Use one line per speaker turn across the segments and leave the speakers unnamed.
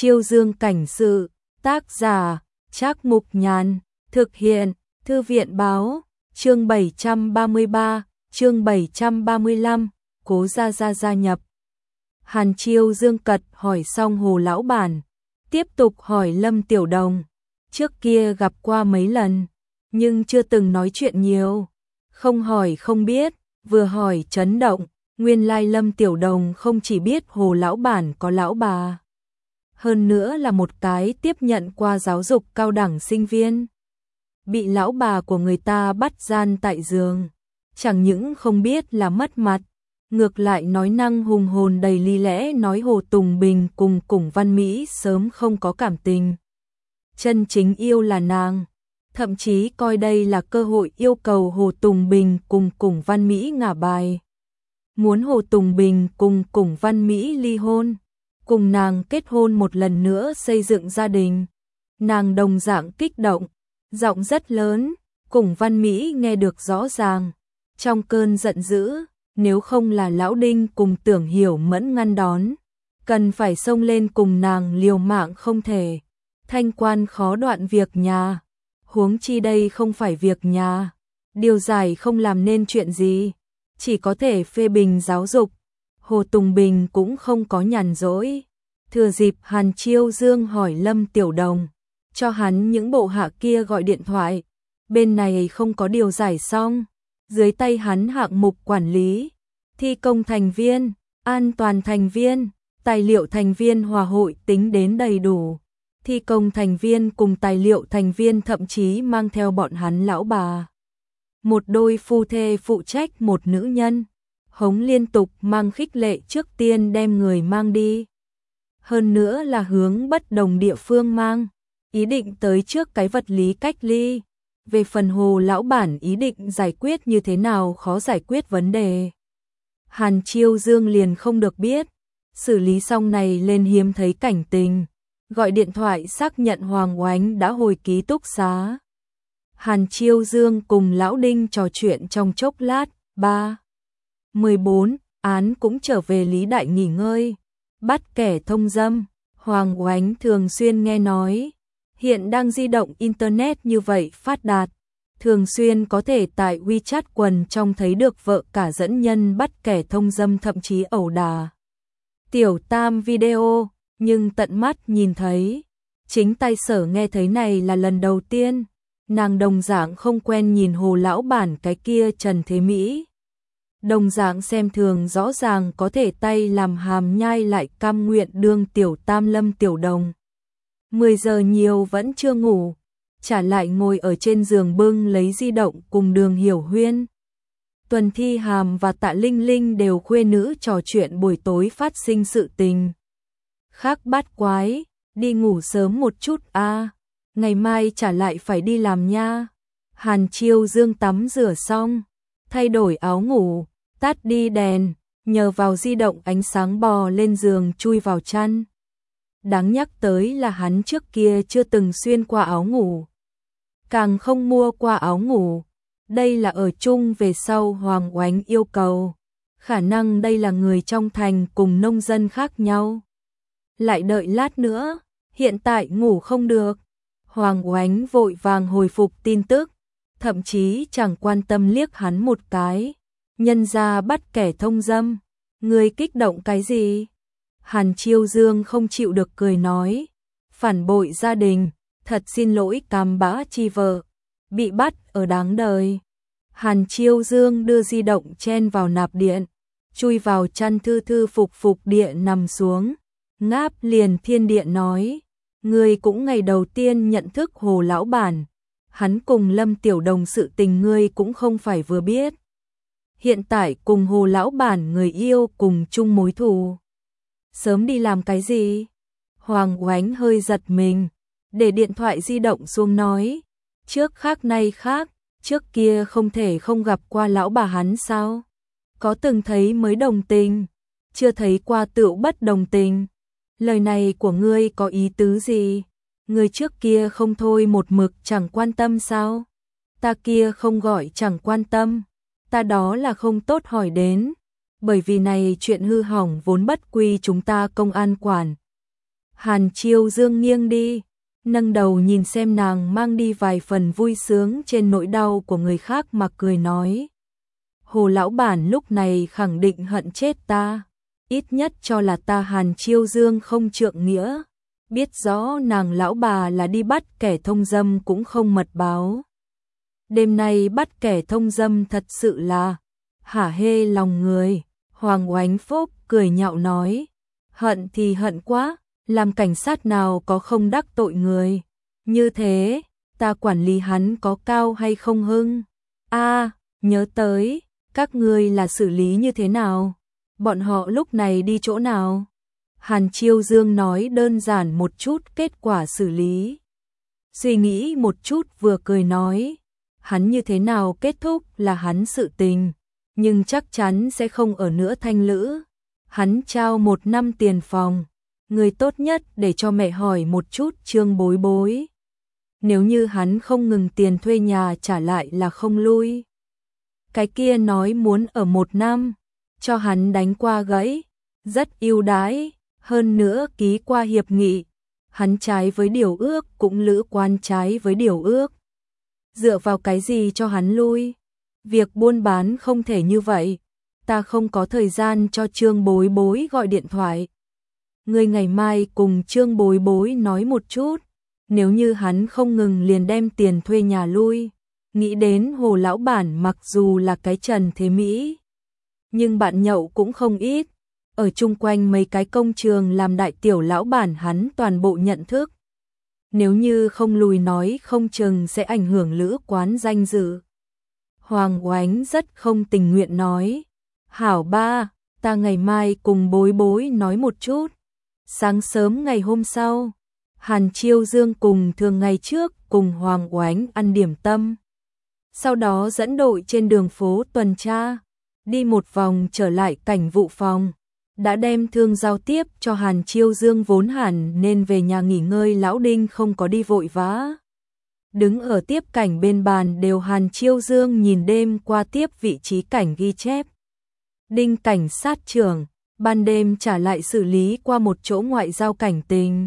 Chiêu Dương cảnh sự, tác giả, Trác Mục Nhàn, thực hiện, Thư viện báo, chương 733, chương 735, Cố Gia Gia gia nhập. Hàn Chiêu Dương cật hỏi xong Hồ lão bản, tiếp tục hỏi Lâm Tiểu Đồng, trước kia gặp qua mấy lần, nhưng chưa từng nói chuyện nhiều, không hỏi không biết, vừa hỏi chấn động, nguyên lai Lâm Tiểu Đồng không chỉ biết Hồ lão bản có lão bà, hơn nữa là một cái tiếp nhận qua giáo dục cao đẳng sinh viên. Bị lão bà của người ta bắt gian tại giường, chẳng những không biết là mất mặt, ngược lại nói năng hùng hồn đầy lý lẽ nói Hồ Tùng Bình cùng Củng Văn Mỹ sớm không có cảm tình. Chân chính yêu là nàng, thậm chí coi đây là cơ hội yêu cầu Hồ Tùng Bình cùng Củng Văn Mỹ ngả bài. Muốn Hồ Tùng Bình cùng Củng Văn Mỹ ly hôn, cùng nàng kết hôn một lần nữa xây dựng gia đình. Nàng đồng dạng kích động, giọng rất lớn, Củng Văn Mỹ nghe được rõ ràng. Trong cơn giận dữ, nếu không là Lão Đinh cùng Tưởng Hiểu Mẫn ngăn đón, cần phải xông lên cùng nàng liều mạng không thể. Thanh quan khó đoạn việc nhà, huống chi đây không phải việc nhà, điều giải không làm nên chuyện gì, chỉ có thể phê bình giáo dục. Hồ Tùng Bình cũng không có nhàn rỗi, thừa dịp Hàn Chiêu Dương hỏi Lâm Tiểu Đồng, cho hắn những bộ hạ kia gọi điện thoại, bên này không có điều giải xong, dưới tay hắn hạng mục quản lý, thi công thành viên, an toàn thành viên, tài liệu thành viên hòa hội tính đến đầy đủ. Thi công thành viên cùng tài liệu thành viên thậm chí mang theo bọn hắn lão bà. Một đôi phu thê phụ trách một nữ nhân, hống liên tục mang khích lệ trước tiên đem người mang đi. Hơn nữa là hướng bất đồng địa phương mang, ý định tới trước cái vật lý cách ly. Về phần Hồ lão bản ý định giải quyết như thế nào khó giải quyết vấn đề, Hàn Chiêu Dương liền không được biết. Xử lý xong này lên hiếm thấy cảnh tình, gọi điện thoại xác nhận Hoàng Oánh đã hồi ký túc xá. Hàn Chiêu Dương cùng Lão Đinh trò chuyện trong chốc lát. 14. Án cũng trở về Lý Đại nghỉ ngơi, bắt kẻ thông dâm. Hoàng Oánh thường xuyên nghe nói, hiện đang di động internet như vậy phát đạt, thường xuyên có thể tại WeChat quần trong thấy được vợ cả dẫn nhân bắt kẻ thông dâm, thậm chí ẩu đả. Tiểu tam video, nhưng tận mắt nhìn thấy, chính tai Sở nghe thấy này là lần đầu tiên. Nàng đồng dạng không quen nhìn Hồ lão bản cái kia Trần Thế Mỹ, đồng dạng xem thường rõ ràng có thể tay làm hàm nhai lại cam nguyện đương tiểu tam Lâm Tiểu Đồng. 10 giờ nhiều vẫn chưa ngủ, trả lại ngồi ở trên giường bưng lấy di động cùng Đường Hiểu Huyên, Tuần Thi Hàm và Tạ Linh Linh đều khuê nữ trò chuyện buổi tối phát sinh sự tình. Khác bát quái, đi ngủ sớm một chút a, ngày mai trả lại phải đi làm nha. Hàn Chiêu Dương tắm rửa xong, thay đổi áo ngủ, tắt đi đèn, nhờ vào di động ánh sáng bò lên giường chui vào chăn. Đáng nhắc tới là hắn trước kia chưa từng xuyên qua áo ngủ, càng không mua qua áo ngủ. Đây là ở chung về sau Hoàng Oánh yêu cầu, khả năng đây là người trong thành cùng nông dân khác nhau. Lại đợi lát nữa, hiện tại ngủ không được. Hoàng Oánh vội vàng hồi phục tin tức, thậm chí chẳng quan tâm liếc hắn một cái. Nhân ra bắt kẻ thông dâm, người kích động cái gì? Hàn Chiêu Dương không chịu được cười nói, phản bội gia đình, thật xin lỗi cam bã chi vợ, bị bắt ở đáng đời. Hàn Chiêu Dương đưa di động chen vào nạp điện, chui vào chăn thư thư phục điện nằm xuống, ngáp liền thiên điện nói, ngươi cũng ngày đầu tiên nhận thức Hồ lão bản, hắn cùng Lâm Tiểu Đồng sự tình ngươi cũng không phải vừa biết. Hiện tại cùng Hồ lão bản người yêu cùng chung mối thù. Sớm đi làm cái gì? Hoàng Oánh hơi giật mình, để điện thoại di động xuống nói, trước khác nay khác, trước kia không thể không gặp qua lão bà hắn sao? Có từng thấy mới đồng tình, chưa thấy qua tựu bất đồng tình. Lời này của ngươi có ý tứ gì? Ngươi trước kia không thôi một mực chẳng quan tâm sao? Ta kia không gọi chẳng quan tâm, ta đó là không tốt hỏi đến, bởi vì này chuyện hư hỏng vốn bất quy chúng ta công an quản. Hàn Chiêu Dương nghiêng đi, nâng đầu nhìn xem nàng mang đi vài phần vui sướng trên nỗi đau của người khác mà cười nói. Hồ lão bản lúc này khẳng định hận chết ta, ít nhất cho là ta Hàn Chiêu Dương không trượng nghĩa, biết rõ nàng lão bà là đi bắt kẻ thông dâm cũng không mật báo. Đêm nay bắt kẻ thông dâm thật sự là hả hê lòng người. Hoàng Oánh Phúc cười nhạo nói, hận thì hận quá, làm cảnh sát nào có không đắc tội người. Như thế, ta quản lý hắn có cao hay không hưng? Nhớ tới, các ngươi là xử lý như thế nào? Bọn họ lúc này đi chỗ nào? Hàn Chiêu Dương nói đơn giản một chút kết quả xử lý. Suy nghĩ một chút vừa cười nói, hắn như thế nào kết thúc là hắn sự tình, nhưng chắc chắn sẽ không ở nữa thanh lữ. Hắn trao 1 năm tiền phòng, người tốt nhất để cho mẹ hỏi một chút Trương Bối Bối. Nếu như hắn không ngừng tiền thuê nhà trả lại là không lui. Cái kia nói muốn ở 1 năm, cho hắn đánh qua gãy, rất ưu đãi, hơn nữa ký qua hiệp nghị. Hắn trái với điều ước cũng lữ quan trái với điều ước. Dựa vào cái gì cho hắn lui? Việc buôn bán không thể như vậy. Ta không có thời gian cho Trương Bối Bối gọi điện thoại. Ngươi ngày mai cùng Trương Bối Bối nói một chút. Nếu như hắn không ngừng liền đem tiền thuê nhà lui. Nghĩ đến Hồ lão bản mặc dù là cái Trần Thế Mỹ, nhưng bạn nhậu cũng không ít. Ở chung quanh mấy cái công trường làm đại tiểu lão bản hắn toàn bộ nhận thức. Nếu như không lùi nói không chừng sẽ ảnh hưởng lữ quán danh dự. Hoàng Oánh rất không tình nguyện nói, hảo ba, ta ngày mai cùng Bối Bối nói một chút. Sáng sớm ngày hôm sau, Hàn Chiêu Dương cùng thường ngày trước cùng Hoàng Oánh ăn điểm tâm. Sau đó dẫn đội trên đường phố tuần tra, đi một vòng trở lại cảnh vụ phòng. Đã đem thương giao tiếp cho Hàn Chiêu Dương vốn hẳn nên về nhà nghỉ ngơi. Lão Đinh không có đi vội vã. Đứng ở tiếp cảnh bên bàn đều Hàn Chiêu Dương nhìn đêm qua tiếp vị trí cảnh ghi chép. Đinh cảnh sát trưởng, ban đêm trả lại xử lý qua một chỗ ngoại giao cảnh tình.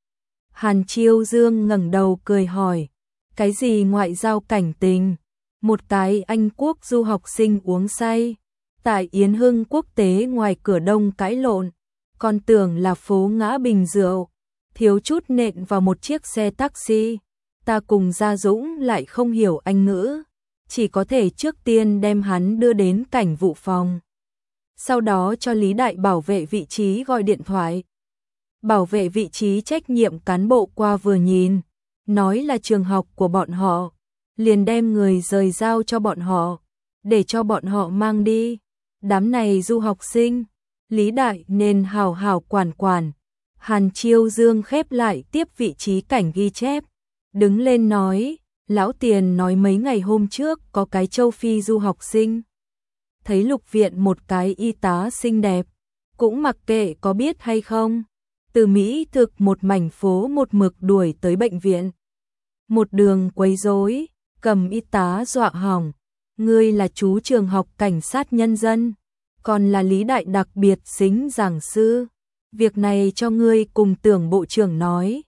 Hàn Chiêu Dương ngẩng đầu cười hỏi, cái gì ngoại giao cảnh tình? Một cái Anh quốc du học sinh uống say tại Yến Hưng quốc tế ngoài cửa Đông cãi lộn, còn tưởng là phố ngã bình rượu, thiếu chút nện vào một chiếc xe taxi. Ta cùng Gia Dũng lại không hiểu Anh ngữ, chỉ có thể trước tiên đem hắn đưa đến cảnh vụ phòng. Sau đó cho Lý Đại bảo vệ vị trí gọi điện thoại. Bảo vệ vị trí trách nhiệm cán bộ qua vừa nhìn, nói là trường học của bọn họ, liền đem người rời giao cho bọn họ, để cho bọn họ mang đi. Đám này du học sinh, Lý Đại nên hào hào quản quản. Hàn Chiêu Dương khép lại tiếp vị trí cảnh ghi chép, đứng lên nói, lão Tiền nói mấy ngày hôm trước có cái châu Phi du học sinh. Thấy lục viện một cái y tá xinh đẹp, cũng mặc kệ có biết hay không. Từ Mỹ thực một mảnh phố một mực đuổi tới bệnh viện. Một đường quấy rối, cầm y tá dọa hỏng. Ngươi là chú trường học cảnh sát nhân dân, còn là Lý Đại đặc biệt xính giảng sư. Việc này cho ngươi cùng Tưởng bộ trưởng nói.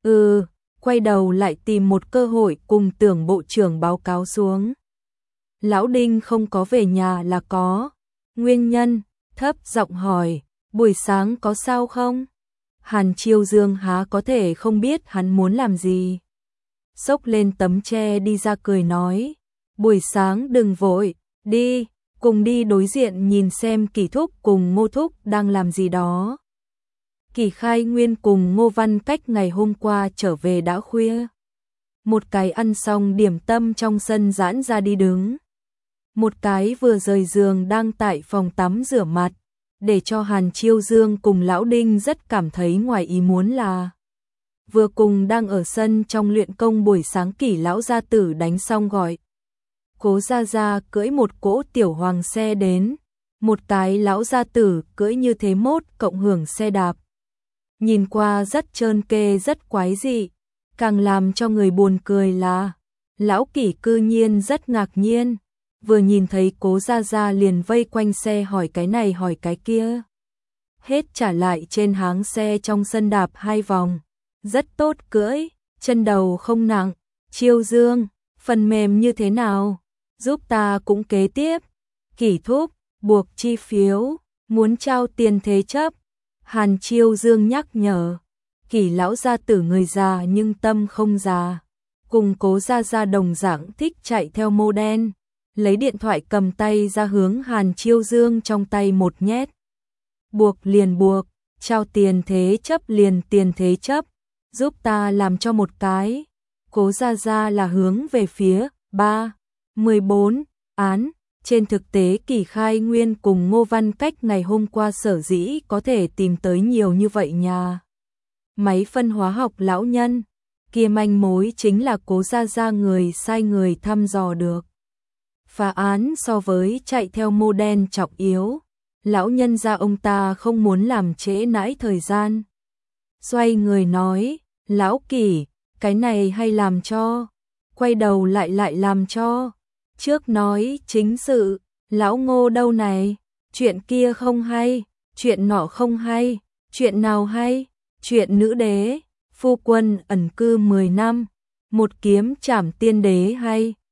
Quay đầu lại tìm một cơ hội cùng Tưởng bộ trưởng báo cáo xuống. Lão Đinh không có về nhà là có nguyên nhân, thấp giọng hỏi, buổi sáng có sao không? Hàn Chiêu Dương há có thể không biết hắn muốn làm gì. Xốc lên tấm tre đi ra cười nói, buổi sáng đừng vội, đi, cùng đi đối diện nhìn xem Kỳ Thúc cùng Ngô Thúc đang làm gì đó. Kỳ Khai Nguyên cùng Ngô Văn Cách ngày hôm qua trở về đã khuya. Một cái ăn xong điểm tâm trong sân giãn ra đi đứng. Một cái vừa rời giường đang tại phòng tắm rửa mặt, để cho Hàn Chiêu Dương cùng Lão Đinh rất cảm thấy ngoài ý muốn là vừa cùng đang ở sân trong luyện công buổi sáng Kỷ lão gia tử đánh xong gọi. Cố Gia Gia cưỡi một cỗ tiểu hoàng xe đến, một cái lão gia tử cưỡi như thế mốt cộng hưởng xe đạp. Nhìn qua rất trơn kê rất quái dị, càng làm cho người buồn cười là Lão Kỷ cư nhiên rất ngạc nhiên, vừa nhìn thấy Cố Gia Gia liền vây quanh xe hỏi cái này hỏi cái kia. hết trả lại trên háng xe trong sân đạp 2 vòng. Rất tốt cưỡi, chân đầu không nặng. Chiêu Dương, phần mềm như thế nào? Giúp ta cũng kế tiếp. Kỷ Thúc, buộc chi phiếu, muốn trao tiền thế chấp. Hàn Chiêu Dương nhắc nhở. Kỷ lão gia tử người già nhưng tâm không già. Cùng Cố gia gia đồng dạng thích chạy theo mô đen. Lấy điện thoại cầm tay ra hướng Hàn Chiêu Dương trong tay một nhét. Buộc liền buộc, trao tiền thế chấp liền tiền thế chấp. Giúp ta làm cho một cái. Cố gia gia là hướng về phía 14 án. Trên thực tế Kỷ Khai Nguyên cùng Ngô Văn Cách ngày hôm qua sở dĩ có thể tìm tới nhiều như vậy nhà máy phân hóa học lão nhân, kia manh mối chính là Cố gia gia người sai người thăm dò được. Phá án so với chạy theo mô đen trọng yếu, lão nhân gia ông ta không muốn làm trễ nãi thời gian. Xoay người nói, lão Kỷ, cái này hay làm cho, quay đầu lại làm cho. Trước nói chính sự, lão Ngô đâu này, chuyện kia không hay, chuyện nọ không hay, chuyện nào hay, chuyện nữ đế, phu quân ẩn cư 10 năm, một kiếm trảm tiên đế hay.